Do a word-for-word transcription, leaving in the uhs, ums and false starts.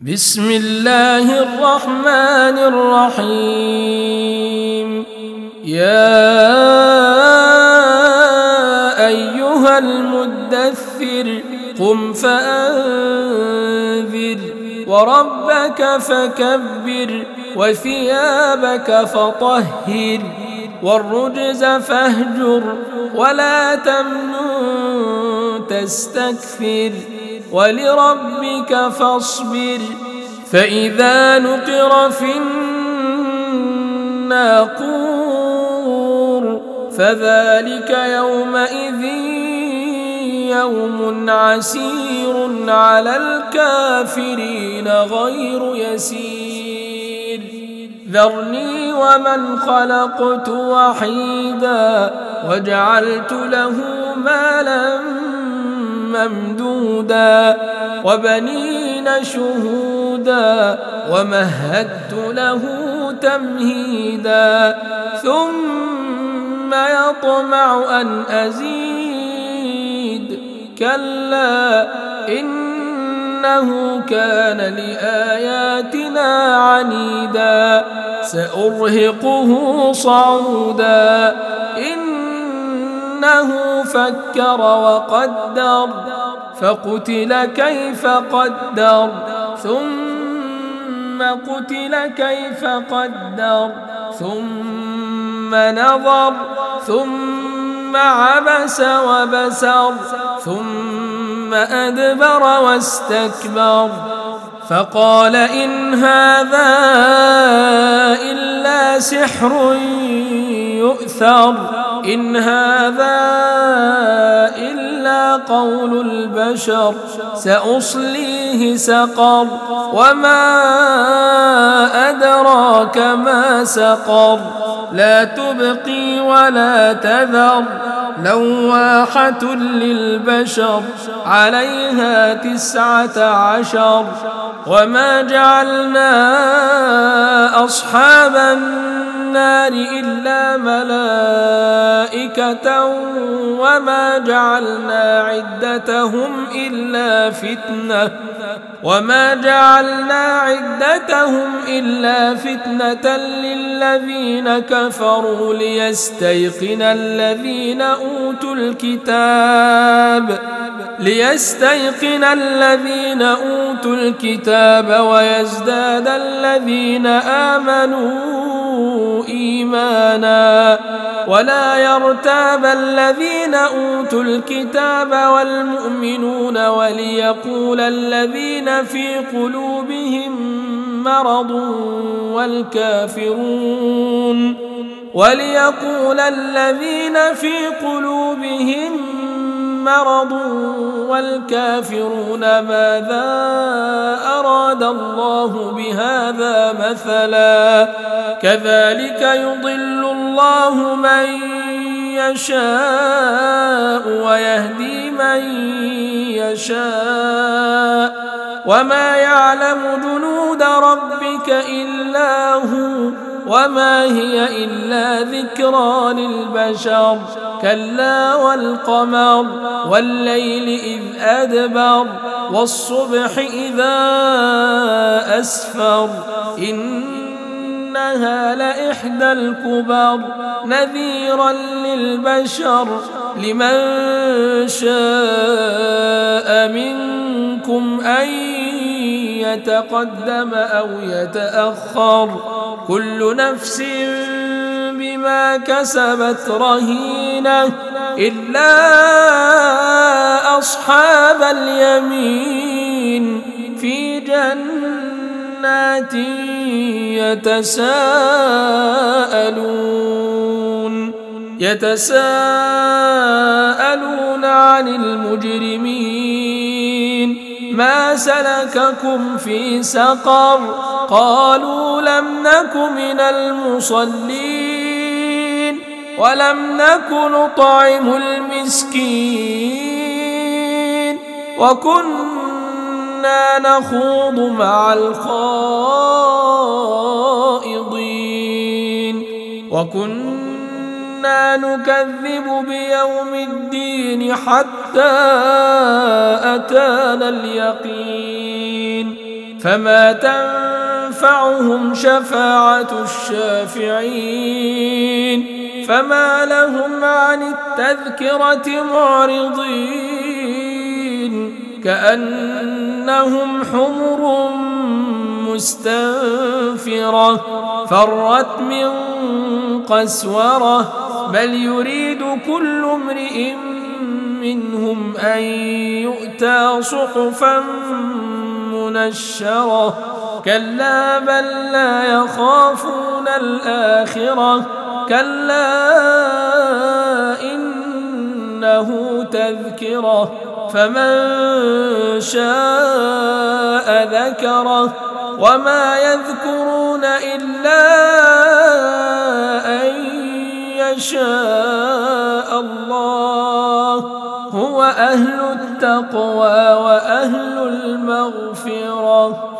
بسم الله الرحمن الرحيم. يا أيها المدثر قم فأنذر وربك فكبر وثيابك فطهر والرجز فاهجر ولا تمنن تستكثر ولربك فاصبر. فإذا نقر في الناقور فذلك يومئذ يوم عسير على الكافرين غير يسير. ذرني ومن خلقت وحيدا وجعلت له مالا ممدودا وبنين شهودا ومهدت له تمهيدا ثم يطمع أن أزيد كلا إنه كان لآياتنا عنيدا سأرهقه صعودا إنه فكر وقدر فقتل كيف قدر ثم قتل كيف قدر ثم نظر ثم عبس وبسر ثم أدبر واستكبر فقال إن هذا إلا سحر يؤثر إن هذا إلا قول البشر سأصليه سقر وما أدراك ما سقر لا تبقي ولا تذر لواحة للبشر عليها تسعة عشر. وما جعلنا أصحاب النار إلا ملائكة وما جعلنا عدتهم إلا فتنة وما جعلنا عدتهم إلا فتنة للذين كفروا ليستيقن الذين أوتوا الكتاب ليستيقن الذين أوتوا الكتاب ويزداد الذين آمنوا إيمانا ولا يرتاب الذين أوتوا الكتاب والمؤمنون وليقول الذين في قلوبهم مرض والكافرون وليقول الذين في قلوبهم مرض والكافرون ماذا أراد الله بهذا مثلا كذلك يضل الله من يشاء ويهدي من يشاء وما يعلم جنود ربك إلا هو وما هي إلا ذكرى للبشر كلا والقمر والليل إذ أدبر والصبح إذا أسفر إنها لإحدى الكبر نذيرا للبشر لمن شاء منكم أن يتقدم أو يتأخر كل نفس بما كسبت رهينة إلا أصحاب اليمين في جنات يتساءلون يتساءلون عن المجرمين ما سلككم في سقر قالوا لم نك من المصلين ولم نك نطعم المسكين وكنا نخوض مع الخائضين وكنا نكذب بيوم الدين حتى أتانا اليقين فما تنفعهم شفاعة الشافعين فما لهم عن التذكرة معرضين كأنهم حمر مستنفرة فرت من قسورة بل يريد كل امرئ منهم أن يؤتى صحفا منشرة كلا بل لا يخافون الآخرة كلا إنه تذكرة فمن شاء ذكره وما يذكرون إلا أن يشاء الله هو أهل التقوى وأهل المغفرة.